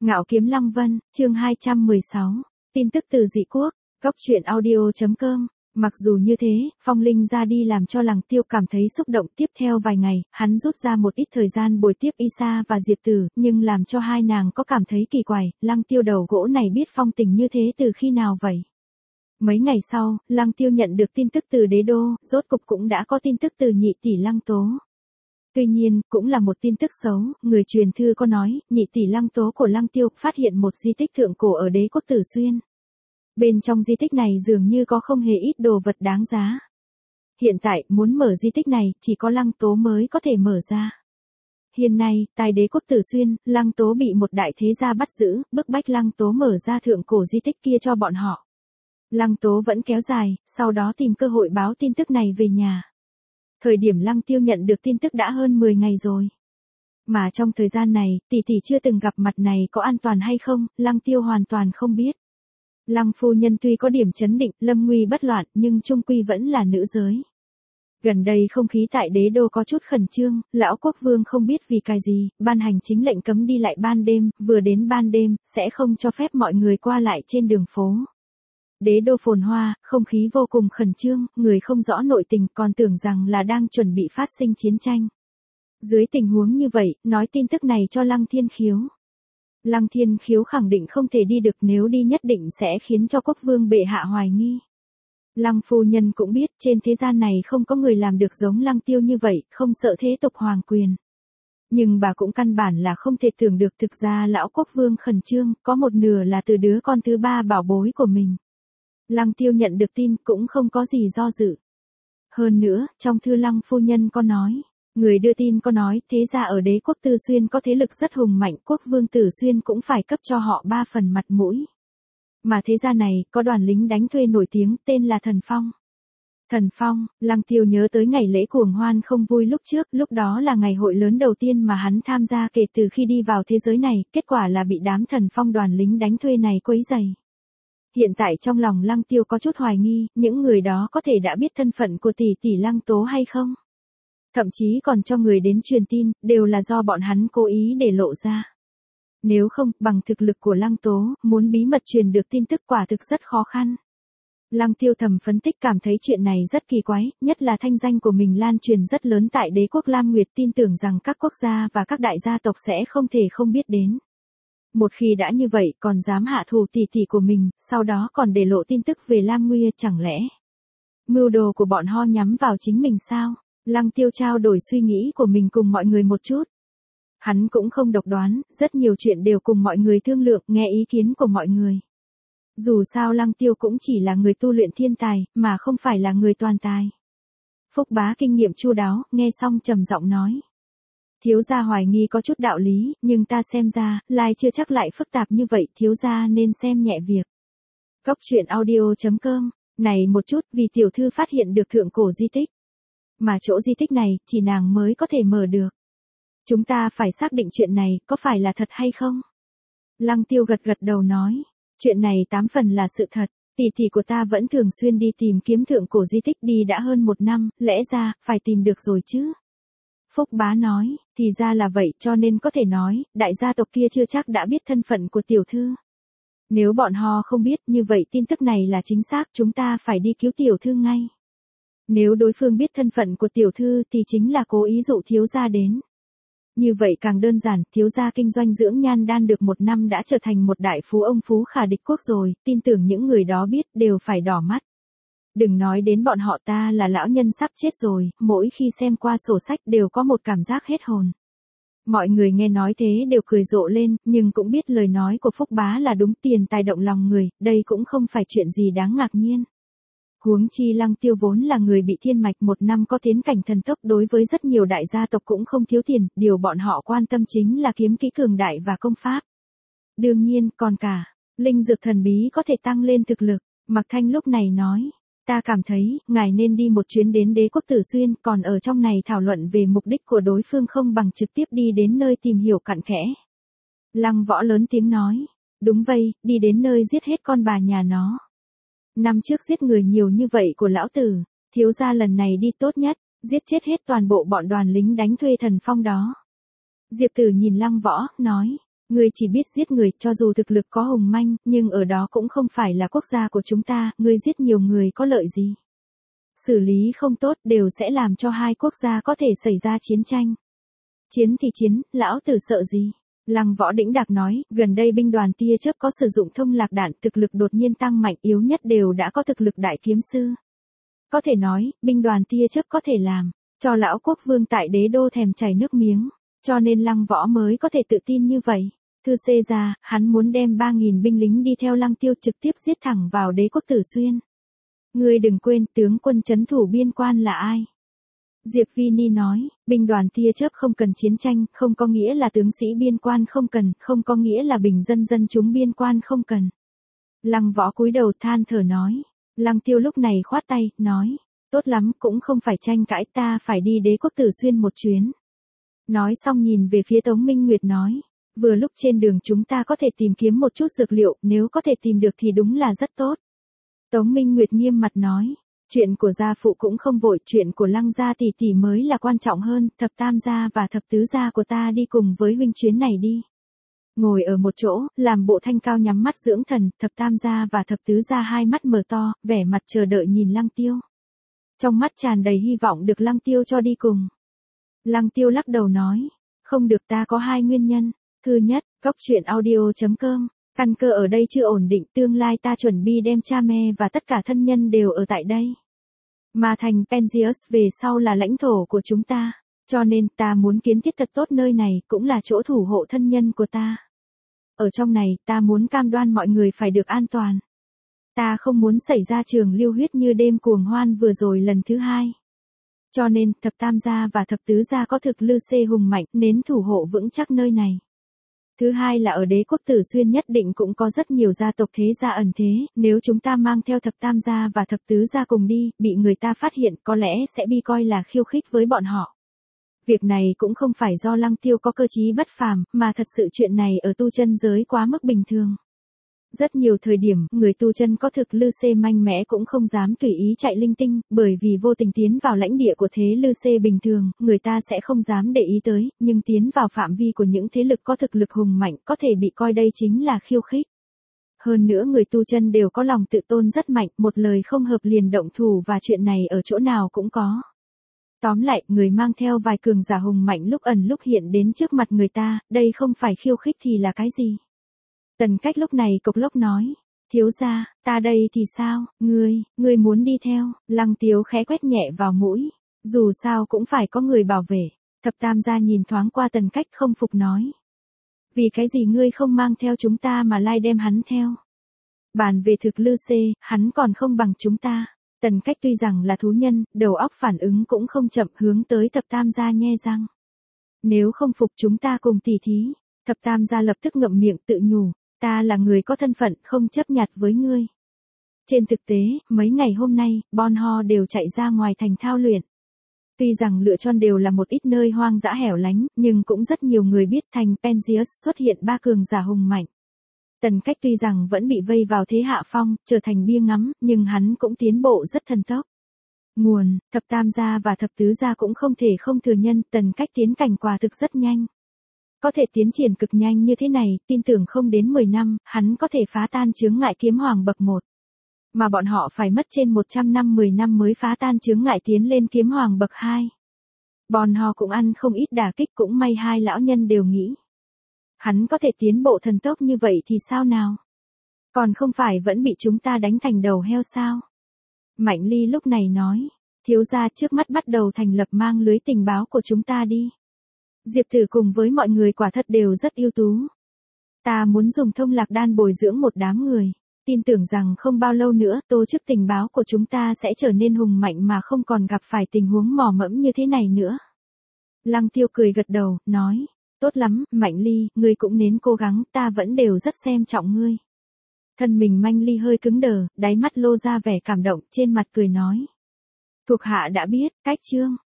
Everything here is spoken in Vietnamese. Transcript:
Ngạo Kiếm Lăng Vân, chương 216, tin tức từ dị quốc, góc truyện audio.com. Mặc dù như thế, Phong Linh ra đi làm cho Lăng Tiêu cảm thấy xúc động. Tiếp theo vài ngày, hắn rút ra một ít thời gian bồi tiếp Isa và Diệp Tử, nhưng làm cho hai nàng có cảm thấy kỳ quái, Lăng Tiêu đầu gỗ này biết phong tình như thế từ khi nào vậy? Mấy ngày sau, Lăng Tiêu nhận được tin tức từ đế đô, rốt cục cũng đã có tin tức từ nhị tỷ Lăng Tố. Tuy nhiên, cũng là một tin tức xấu, người truyền thư có nói, nhị tỷ Lăng Tố của Lăng Tiêu phát hiện một di tích thượng cổ ở đế quốc Tử Xuyên. Bên trong di tích này dường như có không hề ít đồ vật đáng giá. Hiện tại, muốn mở di tích này, chỉ có Lăng Tố mới có thể mở ra. Hiện nay, tại đế quốc Tử Xuyên, Lăng Tố bị một đại thế gia bắt giữ, bức bách Lăng Tố mở ra thượng cổ di tích kia cho bọn họ. Lăng Tố vẫn kéo dài, sau đó tìm cơ hội báo tin tức này về nhà. Thời điểm Lăng Tiêu nhận được tin tức đã hơn 10 ngày rồi. Mà trong thời gian này, tỷ tỷ chưa từng gặp mặt này có an toàn hay không, Lăng Tiêu hoàn toàn không biết. Lăng phu nhân tuy có điểm chấn định, lâm nguy bất loạn, nhưng chung quy vẫn là nữ giới. Gần đây không khí tại đế đô có chút khẩn trương, lão quốc vương không biết vì cái gì, ban hành chính lệnh cấm đi lại ban đêm, vừa đến ban đêm, sẽ không cho phép mọi người qua lại trên đường phố. Đế đô phồn hoa, không khí vô cùng khẩn trương, người không rõ nội tình còn tưởng rằng là đang chuẩn bị phát sinh chiến tranh. Dưới tình huống như vậy, nói tin tức này cho Lăng Thiên Khiếu. Lăng Thiên Khiếu khẳng định không thể đi được, nếu đi nhất định sẽ khiến cho quốc vương bệ hạ hoài nghi. Lăng phu nhân cũng biết trên thế gian này không có người làm được giống Lăng Tiêu như vậy, không sợ thế tục hoàng quyền. Nhưng bà cũng căn bản là không thể tưởng được thực ra lão quốc vương khẩn trương, có một nửa là từ đứa con thứ ba bảo bối của mình. Lăng Tiêu nhận được tin cũng không có gì do dự. Hơn nữa, trong thư Lăng phu nhân có nói, người đưa tin có nói thế gia ở đế quốc Tử Xuyên có thế lực rất hùng mạnh, quốc vương Tử Xuyên cũng phải cấp cho họ 3 phần mặt mũi. Mà thế gia này có đoàn lính đánh thuê nổi tiếng tên là Thần Phong. Thần Phong, Lăng Tiêu nhớ tới ngày lễ cuồng hoan không vui lúc trước, lúc đó là ngày hội lớn đầu tiên mà hắn tham gia kể từ khi đi vào thế giới này, kết quả là bị đám Thần Phong đoàn lính đánh thuê này quấy rầy. Hiện tại trong lòng Lăng Tiêu có chút hoài nghi, những người đó có thể đã biết thân phận của tỷ tỷ Lăng Tố hay không? Thậm chí còn cho người đến truyền tin, đều là do bọn hắn cố ý để lộ ra. Nếu không, bằng thực lực của Lăng Tố, muốn bí mật truyền được tin tức quả thực rất khó khăn. Lăng Tiêu thầm phân tích cảm thấy chuyện này rất kỳ quái, nhất là thanh danh của mình lan truyền rất lớn tại đế quốc Lam Nguyệt, tin tưởng rằng các quốc gia và các đại gia tộc sẽ không thể không biết đến. Một khi đã như vậy còn dám hạ thù tỷ tỷ của mình, sau đó còn để lộ tin tức về Lam Nguy, chẳng lẽ mưu đồ của bọn họ nhắm vào chính mình sao? Lăng Tiêu trao đổi suy nghĩ của mình cùng mọi người một chút. Hắn cũng không độc đoán, rất nhiều chuyện đều cùng mọi người thương lượng, nghe ý kiến của mọi người. Dù sao Lăng Tiêu cũng chỉ là người tu luyện thiên tài, mà không phải là người toàn tài. Phúc Bá kinh nghiệm chu đáo, nghe xong trầm giọng nói. Thiếu gia hoài nghi có chút đạo lý, nhưng ta xem ra, lai chưa chắc lại phức tạp như vậy, thiếu gia nên xem nhẹ việc. Góc truyện audio.com, này một chút vì tiểu thư phát hiện được thượng cổ di tích. Mà chỗ di tích này, chỉ nàng mới có thể mở được. Chúng ta phải xác định chuyện này, có phải là thật hay không? Lăng Tiêu gật gật đầu nói, chuyện này 8 phần là sự thật, tỷ tỷ của ta vẫn thường xuyên đi tìm kiếm thượng cổ di tích đi đã hơn 1 năm, lẽ ra, phải tìm được rồi chứ. Phúc Bá nói, thì ra là vậy cho nên có thể nói, đại gia tộc kia chưa chắc đã biết thân phận của tiểu thư. Nếu bọn họ không biết như vậy tin tức này là chính xác, chúng ta phải đi cứu tiểu thư ngay. Nếu đối phương biết thân phận của tiểu thư thì chính là cố ý dụ thiếu gia đến. Như vậy càng đơn giản, thiếu gia kinh doanh dưỡng nhan đan được 1 năm đã trở thành một đại phú ông phú khả địch quốc rồi, tin tưởng những người đó biết đều phải đỏ mắt. Đừng nói đến bọn họ, ta là lão nhân sắp chết rồi, mỗi khi xem qua sổ sách đều có một cảm giác hết hồn. Mọi người nghe nói thế đều cười rộ lên, nhưng cũng biết lời nói của Phúc Bá là đúng, tiền tài động lòng người, đây cũng không phải chuyện gì đáng ngạc nhiên. Huống chi Lăng Tiêu vốn là người bị thiên mạch 1 năm có tiến cảnh thần tốc, đối với rất nhiều đại gia tộc cũng không thiếu tiền, điều bọn họ quan tâm chính là kiếm kỹ cường đại và công pháp. Đương nhiên, còn cả, linh dược thần bí có thể tăng lên thực lực. Mạc Thanh lúc này nói, ta cảm thấy, ngài nên đi một chuyến đến đế quốc Tử Xuyên, còn ở trong này thảo luận về mục đích của đối phương không bằng trực tiếp đi đến nơi tìm hiểu cặn kẽ. Lăng Võ lớn tiếng nói, đúng vậy, đi đến nơi giết hết con bà nhà nó. Năm trước giết người nhiều như vậy của lão tử, thiếu gia lần này đi tốt nhất, giết chết hết toàn bộ bọn đoàn lính đánh thuê Thần Phong đó. Diệp Tử nhìn Lăng Võ, nói, Ngươi chỉ biết giết người, cho dù thực lực có hùng manh, nhưng ở đó cũng không phải là quốc gia của chúng ta, ngươi giết nhiều người có lợi gì. Xử lý không tốt đều sẽ làm cho hai quốc gia có thể xảy ra chiến tranh. Chiến thì chiến, lão tử sợ gì? Lăng Võ đĩnh đạc nói, gần đây binh đoàn tia chớp có sử dụng thông lạc đạn, thực lực đột nhiên tăng mạnh, yếu nhất đều đã có thực lực đại kiếm sư. Có thể nói, binh đoàn tia chớp có thể làm cho lão quốc vương tại đế đô thèm chảy nước miếng, cho nên Lăng Võ mới có thể tự tin như vậy. Thư xê ra, hắn muốn đem 3.000 binh lính đi theo Lăng Tiêu trực tiếp giết thẳng vào đế quốc Tử Xuyên. Ngươi đừng quên, tướng quân trấn thủ biên quan là ai? Diệp Vini nói, binh đoàn tia chớp không cần chiến tranh, không có nghĩa là tướng sĩ biên quan không cần, không có nghĩa là bình dân dân chúng biên quan không cần. Lăng Võ cúi đầu than thở nói. Lăng Tiêu lúc này khoát tay, nói, tốt lắm, cũng không phải tranh cãi, ta phải đi đế quốc Tử Xuyên một chuyến. Nói xong nhìn về phía Tống Minh Nguyệt nói, vừa lúc trên đường chúng ta có thể tìm kiếm một chút dược liệu, nếu có thể tìm được thì đúng là rất tốt. Tống Minh Nguyệt nghiêm mặt nói, chuyện của gia phụ cũng không vội, chuyện của Lăng gia tỷ tỷ mới là quan trọng hơn, thập tam gia và thập tứ gia của ta đi cùng với huynh chuyến này đi. Ngồi ở một chỗ, làm bộ thanh cao nhắm mắt dưỡng thần, thập tam gia và thập tứ gia hai mắt mở to, vẻ mặt chờ đợi nhìn Lăng Tiêu. Trong mắt tràn đầy hy vọng được Lăng Tiêu cho đi cùng. Lăng Tiêu lắc đầu nói, không được, ta có hai nguyên nhân. Thứ nhất, góc truyện audio.com, căn cơ ở đây chưa ổn định, tương lai ta chuẩn bị đem cha mẹ và tất cả thân nhân đều ở tại đây. Mà thành Penzius về sau là lãnh thổ của chúng ta, cho nên ta muốn kiến thiết thật tốt nơi này, cũng là chỗ thủ hộ thân nhân của ta. Ở trong này, ta muốn cam đoan mọi người phải được an toàn. Ta không muốn xảy ra trường lưu huyết như đêm cuồng hoan vừa rồi lần thứ hai. Cho nên, thập tam gia và thập tứ gia có thực lư xê hùng mạnh, nên thủ hộ vững chắc nơi này. Thứ hai là ở đế quốc Tử Xuyên nhất định cũng có rất nhiều gia tộc thế gia ẩn thế, nếu chúng ta mang theo thập tam gia và thập tứ gia cùng đi, bị người ta phát hiện có lẽ sẽ bị coi là khiêu khích với bọn họ. Việc này cũng không phải do Lăng Tiêu có cơ trí bất phàm, mà thật sự chuyện này ở tu chân giới quá mức bình thường. Rất nhiều thời điểm, người tu chân có thực lư xê mạnh mẽ cũng không dám tùy ý chạy linh tinh, bởi vì vô tình tiến vào lãnh địa của thế lư xê bình thường, người ta sẽ không dám để ý tới, nhưng tiến vào phạm vi của những thế lực có thực lực hùng mạnh có thể bị coi đây chính là khiêu khích. Hơn nữa người tu chân đều có lòng tự tôn rất mạnh, một lời không hợp liền động thủ và chuyện này ở chỗ nào cũng có. Tóm lại, người mang theo vài cường giả hùng mạnh lúc ẩn lúc hiện đến trước mặt người ta, đây không phải khiêu khích thì là cái gì? Tần Cách lúc này cộc lốc nói, thiếu gia, ta đây thì sao, ngươi muốn đi theo, Lăng Tiếu khẽ quét nhẹ vào mũi, dù sao cũng phải có người bảo vệ, thập tam gia nhìn thoáng qua Tần Cách không phục nói. Vì cái gì ngươi không mang theo chúng ta mà lai đem hắn theo? Bàn về thực lư xê, hắn còn không bằng chúng ta. Tần Cách tuy rằng là thú nhân, đầu óc phản ứng cũng không chậm hướng tới thập tam gia nhe răng. Nếu không phục chúng ta cùng tỉ thí, thập tam gia lập tức ngậm miệng tự nhủ. Ta là người có thân phận, không chấp nhặt với ngươi. Trên thực tế, mấy ngày hôm nay, Bon Ho đều chạy ra ngoài thành thao luyện. Tuy rằng lựa chọn đều là một ít nơi hoang dã hẻo lánh, nhưng cũng rất nhiều người biết thành Penzius xuất hiện ba cường giả hùng mạnh. Tần Cách tuy rằng vẫn bị vây vào thế hạ phong, trở thành bia ngắm, nhưng hắn cũng tiến bộ rất thần tốc. Nguồn, thập tam gia và thập tứ gia cũng không thể không thừa nhân, Tần Cách tiến cảnh quả thực rất nhanh. Có thể tiến triển cực nhanh như thế này, tin tưởng không đến 10 năm, hắn có thể phá tan chướng ngại kiếm hoàng bậc 1. Mà bọn họ phải mất trên 100 năm 10 năm mới phá tan chướng ngại tiến lên kiếm hoàng bậc 2. Bọn họ cũng ăn không ít đả kích, cũng may hai lão nhân đều nghĩ. Hắn có thể tiến bộ thần tốc như vậy thì sao nào? Còn không phải vẫn bị chúng ta đánh thành đầu heo sao? Mạnh Ly lúc này nói, thiếu gia trước mắt bắt đầu thành lập mang lưới tình báo của chúng ta đi. Diệp Tử cùng với mọi người quả thật đều rất ưu tú. Ta muốn dùng thông lạc đan bồi dưỡng một đám người, tin tưởng rằng không bao lâu nữa tổ chức tình báo của chúng ta sẽ trở nên hùng mạnh mà không còn gặp phải tình huống mò mẫm như thế này nữa. Lăng Tiêu cười gật đầu, nói, tốt lắm, Mạnh Ly, ngươi cũng nên cố gắng, ta vẫn đều rất xem trọng ngươi. Thân mình Mạnh Ly hơi cứng đờ, đáy mắt lô ra vẻ cảm động, trên mặt cười nói. Thuộc hạ đã biết, cách chương.